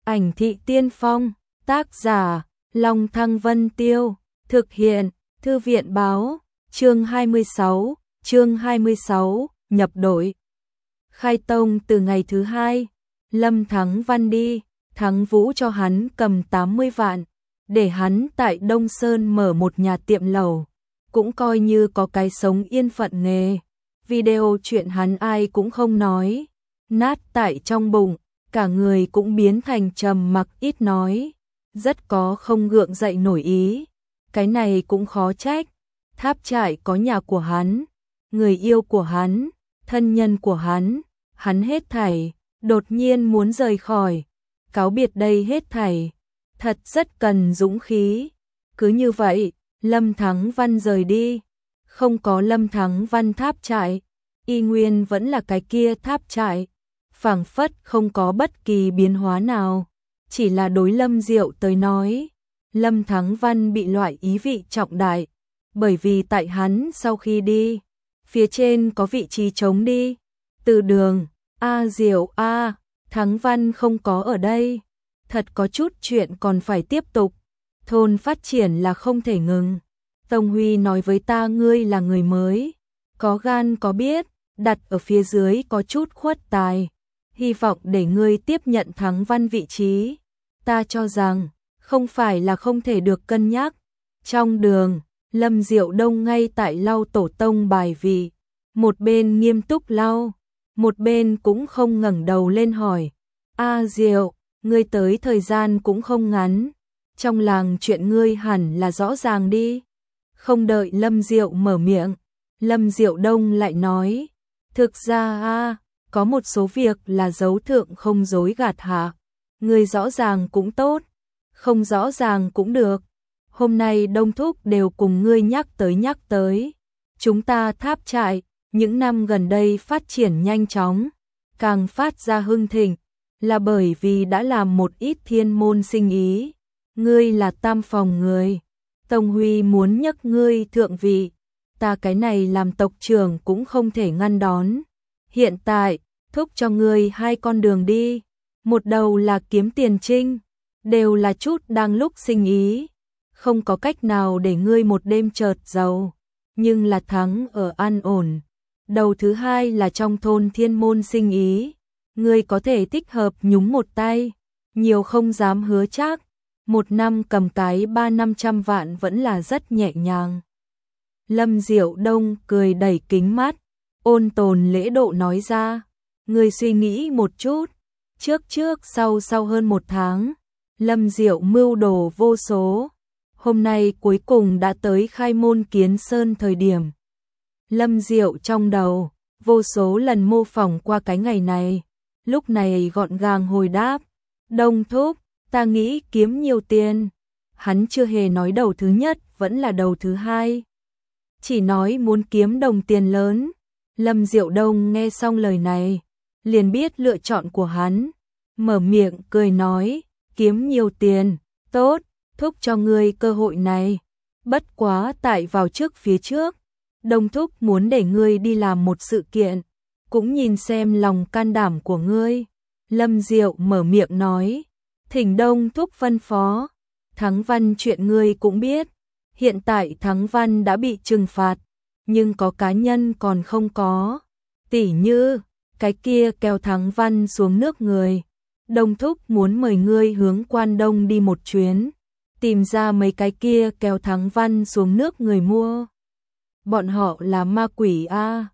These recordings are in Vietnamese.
Ảnh thị tiên phong, tác giả, Long Thăng Vân Tiêu, thực hiện, Thư viện báo, chương 26, nhập đội. Khai tông từ ngày thứ 2, Lâm Thắng Văn đi, Thắng Vũ cho hắn cầm 80 vạn, để hắn tại Đông Sơn mở một nhà tiệm lẩu, cũng coi như có cái sống yên phận nghề. Video chuyện hắn ai cũng không nói, nát tại trong bụng, cả người cũng biến thành trầm mặc ít nói, rất có không gượng dậy nổi ý. Cái này cũng khó trách, Tháp Trại có nhà của hắn, người yêu của hắn, thân nhân của hắn hết thảy, đột nhiên muốn rời khỏi, cáo biệt đây hết thảy, thật rất cần dũng khí. Cứ như vậy, Lâm Thắng Văn rời đi, không có Lâm Thắng Văn Tháp Trại, y nguyên vẫn là cái kia Tháp Trại, phảng phất không có bất kỳ biến hóa nào, chỉ là đối Lâm Diệu tới nói, Lâm Thắng Văn bị loại ý vị trọng đại, bởi vì tại hắn sau khi đi, phía trên có vị trí trống đi, từ đường, Diệu Thắng Văn không có ở đây, thật có chút chuyện còn phải tiếp tục, thôn phát triển là không thể ngừng. Tông Huy nói với ta ngươi là người mới, có gan có biết, đặt ở phía dưới có chút khuất tài, hy vọng để ngươi tiếp nhận Thắng Văn vị trí. Ta cho rằng, không phải là không thể được cân nhắc. Trong đường, Lâm Diệu Đông ngay tại lau tổ tông bài vị, một bên nghiêm túc lau, một bên cũng không ngẩng đầu lên hỏi, Diệu, ngươi tới thời gian cũng không ngắn, trong làng chuyện ngươi hẳn là rõ ràng đi. Không đợi Lâm Diệu mở miệng, Lâm Diệu Đông lại nói, thực ra có một số việc là giấu thượng không dối gạt hạ, ngươi rõ ràng cũng tốt, không rõ ràng cũng được. Hôm nay Đông Thúc đều cùng ngươi nhắc tới. Chúng ta Tháp Trại, những năm gần đây phát triển nhanh chóng, càng phát ra hưng thịnh, là bởi vì đã làm một ít thiên môn sinh ý. Ngươi là tam phòng người, Tông Huy muốn nhấc ngươi thượng vị, ta cái này làm tộc trưởng cũng không thể ngăn đón. Hiện tại, thúc cho ngươi hai con đường đi, một đầu là kiếm tiền trinh, đều là chút đang lúc sinh ý, không có cách nào để ngươi một đêm chợt giàu, nhưng là thắng ở an ổn. Đầu thứ hai là trong thôn thiên môn sinh ý, ngươi có thể thích hợp nhúng một tay, nhiều không dám hứa chắc, một năm cầm cái 300-500 vạn vẫn là rất nhẹ nhàng. Lâm Diệu Đông cười đầy kính mắt, ôn tồn lễ độ nói ra, ngươi suy nghĩ một chút, trước sau hơn một tháng, Lâm Diệu mưu đồ vô số, hôm nay cuối cùng đã tới khai môn kiến sơn thời điểm. Lâm Diệu trong đầu, vô số lần mô phỏng qua cái ngày này, lúc này gọn gàng hồi đáp, Đông Thúc, ta nghĩ kiếm nhiều tiền. Hắn chưa hề nói đầu thứ nhất, vẫn là đầu thứ hai. Chỉ nói muốn kiếm đồng tiền lớn. Lâm Diệu Đông nghe xong lời này, liền biết lựa chọn của hắn. Mở miệng cười nói, kiếm nhiều tiền, tốt, thúc cho ngươi cơ hội này. Bất quá tại vào trước phía trước, Đông Thúc muốn để ngươi đi làm một sự kiện, cũng nhìn xem lòng can đảm của ngươi. Lâm Diệu mở miệng nói, thỉnh Đông Thúc phân phó, Thắng Văn chuyện ngươi cũng biết, hiện tại Thắng Văn đã bị trừng phạt, nhưng có cá nhân còn không có, tỉ như, cái kia kéo Thắng Văn xuống nước người, Đông Thúc muốn mời ngươi hướng Quan Đông đi một chuyến, tìm ra mấy cái kia kéo Thắng Văn xuống nước người mua. Bọn họ là ma quỷ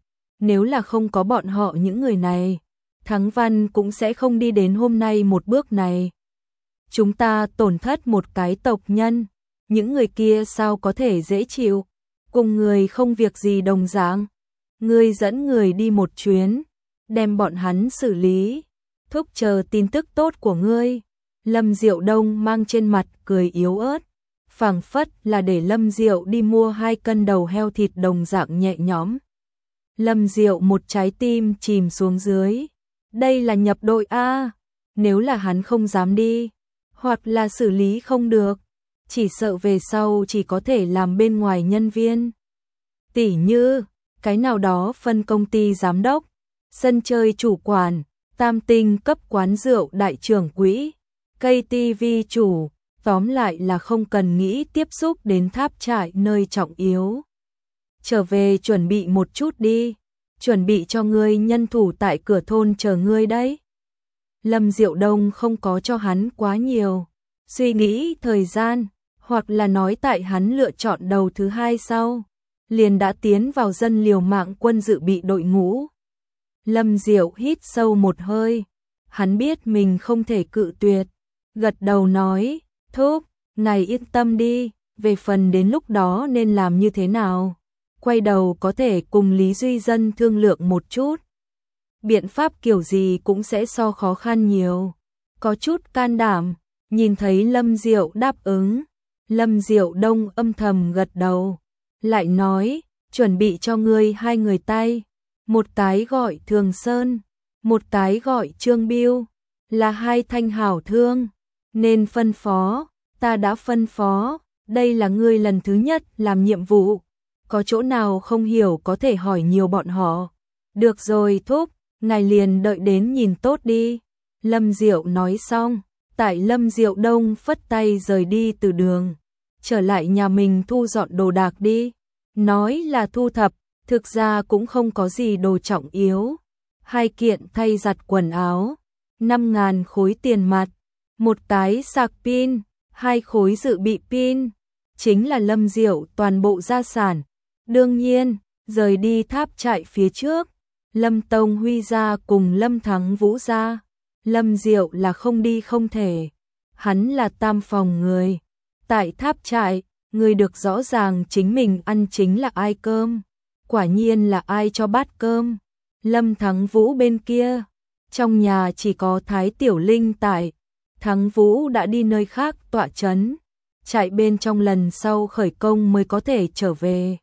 nếu là không có bọn họ những người này, Thắng Văn cũng sẽ không đi đến hôm nay một bước này. Chúng ta tổn thất một cái tộc nhân, những người kia sao có thể dễ chịu, cùng người không việc gì đồng dạng. Ngươi dẫn người đi một chuyến, đem bọn hắn xử lý, thúc chờ tin tức tốt của ngươi. Lâm Diệu Đông mang trên mặt cười yếu ớt, phảng phất là để Lâm Diệu đi mua 2 cân đầu heo thịt đồng dạng nhẹ nhõm. Lâm Diệu một trái tim chìm xuống dưới, đây là nhập đội nếu là hắn không dám đi, hoặc là xử lý không được, chỉ sợ về sau chỉ có thể làm bên ngoài nhân viên. Tỉ như, cái nào đó phân công ty giám đốc, sân chơi chủ quản, tam tinh cấp quán rượu đại trưởng quỹ, cây tivi chủ, tóm lại là không cần nghĩ tiếp xúc đến tháp trại nơi trọng yếu. Trở về chuẩn bị một chút đi, chuẩn bị cho ngươi nhân thủ tại cửa thôn chờ ngươi đấy. Lâm Diệu Đông không có cho hắn quá nhiều suy nghĩ thời gian, hoặc là nói tại hắn lựa chọn đầu thứ hai sau, liền đã tiến vào dân liều mạng quân dự bị đội ngũ. Lâm Diệu hít sâu một hơi, hắn biết mình không thể cự tuyệt, gật đầu nói, thúc, ngài yên tâm đi, về phần đến lúc đó nên làm như thế nào, quay đầu có thể cùng Lý Duy Dân thương lượng một chút. Biện pháp kiểu gì cũng sẽ so khó khăn nhiều. Có chút can đảm, nhìn thấy Lâm Diệu đáp ứng, Lâm Diệu Đông âm thầm gật đầu, lại nói, chuẩn bị cho ngươi hai người tay, một cái gọi Thường Sơn, một cái gọi Trương Biêu, là hai thanh hảo thương, nên phân phó, ta đã phân phó, đây là ngươi lần thứ nhất làm nhiệm vụ, có chỗ nào không hiểu có thể hỏi nhiều bọn họ. Được rồi thúc, ngài liền đợi đến nhìn tốt đi. Lâm Diệu nói xong, tại Lâm Diệu Đông phất tay rời đi từ đường, trở lại nhà mình thu dọn đồ đạc đi. Nói là thu thập, thực ra cũng không có gì đồ trọng yếu. 2 kiện thay giặt quần áo, 5.000 khối tiền mặt, một cái sạc pin, 2 khối dự bị pin, chính là Lâm Diệu toàn bộ gia sản. Đương nhiên, rời đi tháp trại phía trước, Lâm Tông Huy ra cùng Lâm Thắng Vũ ra, Lâm Diệu là không đi không thể. Hắn là tam phòng người, tại tháp trại, người được rõ ràng chính mình ăn chính là ai cơm, quả nhiên là ai cho bát cơm. Lâm Thắng Vũ bên kia, trong nhà chỉ có Thái Tiểu Linh tại, Thắng Vũ đã đi nơi khác tọa trấn, chạy bên trong lần sau khởi công mới có thể trở về.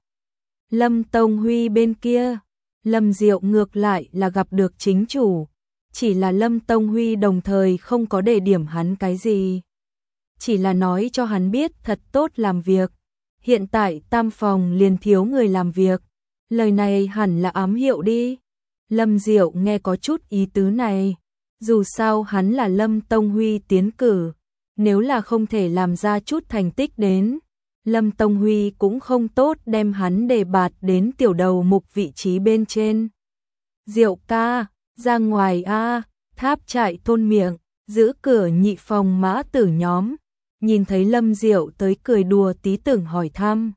Lâm Tông Huy bên kia, Lâm Diệu ngược lại là gặp được chính chủ, chỉ là Lâm Tông Huy đồng thời không có đề điểm hắn cái gì, chỉ là nói cho hắn biết thật tốt làm việc, hiện tại tam phòng liền thiếu người làm việc, lời này hẳn là ám hiệu đi. Lâm Diệu nghe có chút ý tứ này, dù sao hắn là Lâm Tông Huy tiến cử, nếu là không thể làm ra chút thành tích đến, Lâm Tông Huy cũng không tốt đem hắn đề bạt đến tiểu đầu mục vị trí bên trên. Diệu ca, ra ngoài a, tháp trại thôn miệng, giữ cửa nhị phòng mã tử nhóm, nhìn thấy Lâm Diệu tới cười đùa tí tưởng hỏi thăm.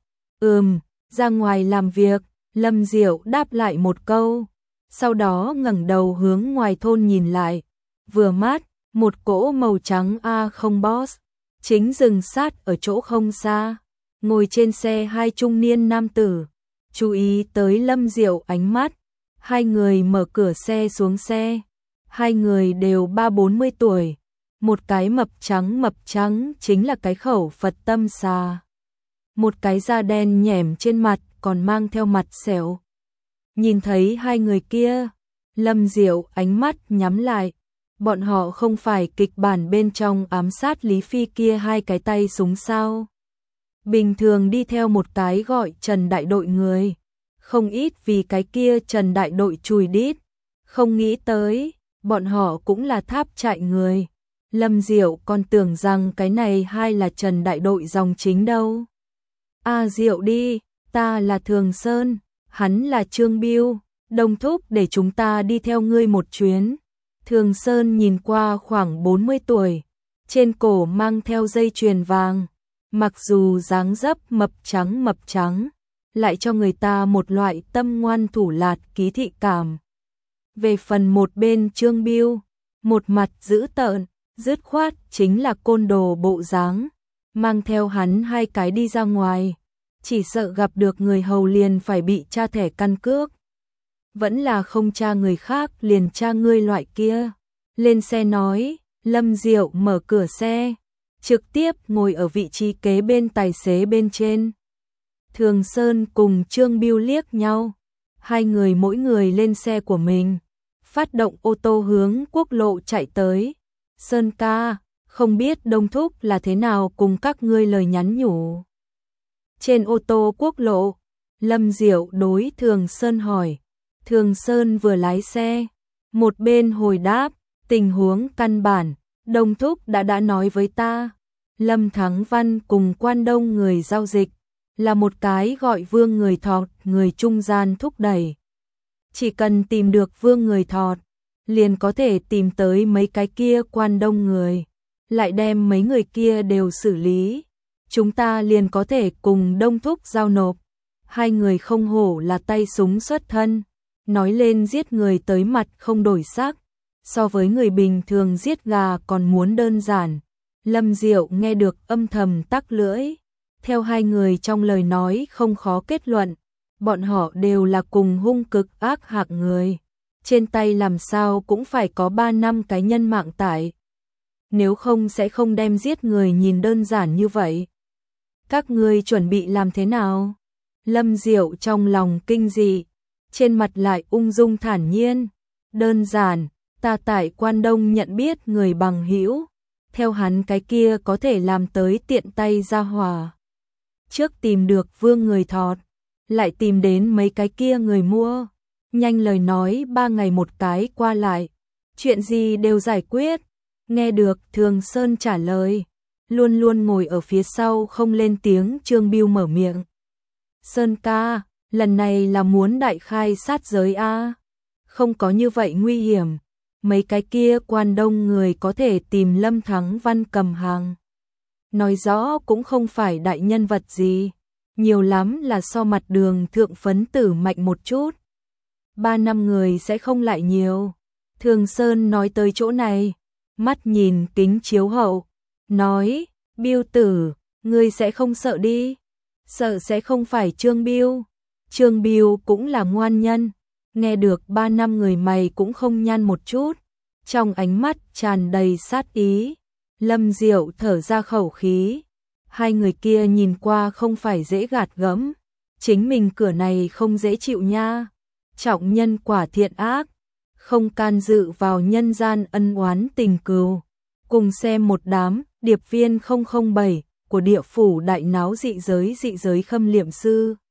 Ra ngoài làm việc, Lâm Diệu đáp lại một câu, sau đó ngẩng đầu hướng ngoài thôn nhìn lại, vừa mát, một cỗ màu trắng A0 Boss, chính dừng sát ở chỗ không xa, ngồi trên xe 2 trung niên nam tử, chú ý tới Lâm Diệu ánh mắt, 2 người mở cửa xe xuống xe, 2 người đều 30-40 tuổi, một cái mập trắng chính là cái khẩu Phật Tâm Xà, một cái da đen nhẻm trên mặt còn mang theo mặt sẹo. Nhìn thấy 2 người kia, Lâm Diệu ánh mắt nhắm lại, bọn họ không phải kịch bản bên trong ám sát Lý Phi kia 2 cái tay súng sao. Bình thường đi theo một cái gọi Trần Đại Đội người, không ít vì cái kia Trần Đại Đội chùi đít, không nghĩ tới, bọn họ cũng là tháp trại người. Lâm Diệu còn tưởng rằng cái này 2 là Trần Đại Đội dòng chính đâu. Diệu đi, ta là Thường Sơn, hắn là Trương Biêu, đồng thúc để chúng ta đi theo ngươi một chuyến. Thường Sơn nhìn qua khoảng 40 tuổi, trên cổ mang theo dây chuyền vàng, mặc dù dáng dấp mập trắng, lại cho người ta một loại tâm ngoan thủ lạt ký thị cảm. Về phần một bên Trương Biêu, một mặt dữ tợn, dứt khoát chính là côn đồ bộ dáng, mang theo hắn 2 cái đi ra ngoài, chỉ sợ gặp được người hầu liền phải bị tra thẻ căn cước. Vẫn là không tra người khác liền tra ngươi loại kia. Lên xe nói, Lâm Diệu mở cửa xe, trực tiếp ngồi ở vị trí kế bên tài xế bên trên. Thường Sơn cùng Trương Biêu liếc nhau, 2 người mỗi người lên xe của mình, phát động ô tô hướng quốc lộ chạy tới. Sơn ca, không biết Đông thúc là thế nào cùng các ngươi lời nhắn nhủ. Trên ô tô quốc lộ, Lâm Diệu đối Thường Sơn hỏi. Thường Sơn vừa lái xe, một bên hồi đáp, tình huống căn bản, Đông Thúc đã nói với ta, Lâm Thắng Văn cùng Quan Đông người giao dịch, là một cái gọi Vương Người Thọt, người trung gian thúc đẩy. Chỉ cần tìm được Vương Người Thọt, liền có thể tìm tới mấy cái kia Quan Đông người, lại đem mấy người kia đều xử lý. Chúng ta liền có thể cùng Đông Thúc giao nộp. Hai người không hổ là tay súng xuất thân, nói lên giết người tới mặt không đổi sắc, so với người bình thường giết gà còn muốn đơn giản. Lâm Diệu nghe được âm thầm tắc lưỡi, theo hai người trong lời nói không khó kết luận, bọn họ đều là cùng hung cực ác hạng người, trên tay làm sao cũng phải có 3 năm cái nhân mạng tại, nếu không sẽ không đem giết người nhìn đơn giản như vậy. Các ngươi chuẩn bị làm thế nào? Lâm Diệu trong lòng kinh dị, trên mặt lại ung dung thản nhiên. Đơn giản, ta tại Quan Đông nhận biết người bằng hữu, theo hắn cái kia có thể làm tới tiện tay ra hòa. Trước tìm được Vương Người Thọt, lại tìm đến mấy cái kia người mua. Nhanh lời nói 3 ngày một cái qua lại, chuyện gì đều giải quyết. Nghe được Thường Sơn trả lời, luôn luôn ngồi ở phía sau không lên tiếng Trương Bưu mở miệng. Sơn ca, lần này là muốn đại khai sát giới a? Không có như vậy nguy hiểm, mấy cái kia Quan Đông người có thể tìm Lâm Thắng Văn cầm hàng. Nói rõ cũng không phải đại nhân vật gì, nhiều lắm là so mặt đường thượng phấn tử mạnh một chút. 3 năm người sẽ không lại nhiều. Thường Sơn nói tới chỗ này, mắt nhìn kính chiếu hậu, nói, Bưu tử, ngươi sẽ không sợ đi. Sợ sẽ không phải Trương Bưu. Trương Bưu cũng là ngoan nhân, nghe được 3 năm người mày cũng không nhăn một chút, trong ánh mắt tràn đầy sát ý. Lâm Diệu thở ra khẩu khí, hai người kia nhìn qua không phải dễ gạt gẫm, chính mình cửa này không dễ chịu nha. Trọng nhân quả thiện ác, không can dự vào nhân gian ân oán tình cừu. Cùng xem một đám điệp viên 007 của địa phủ đại náo dị giới khâm liệm sư.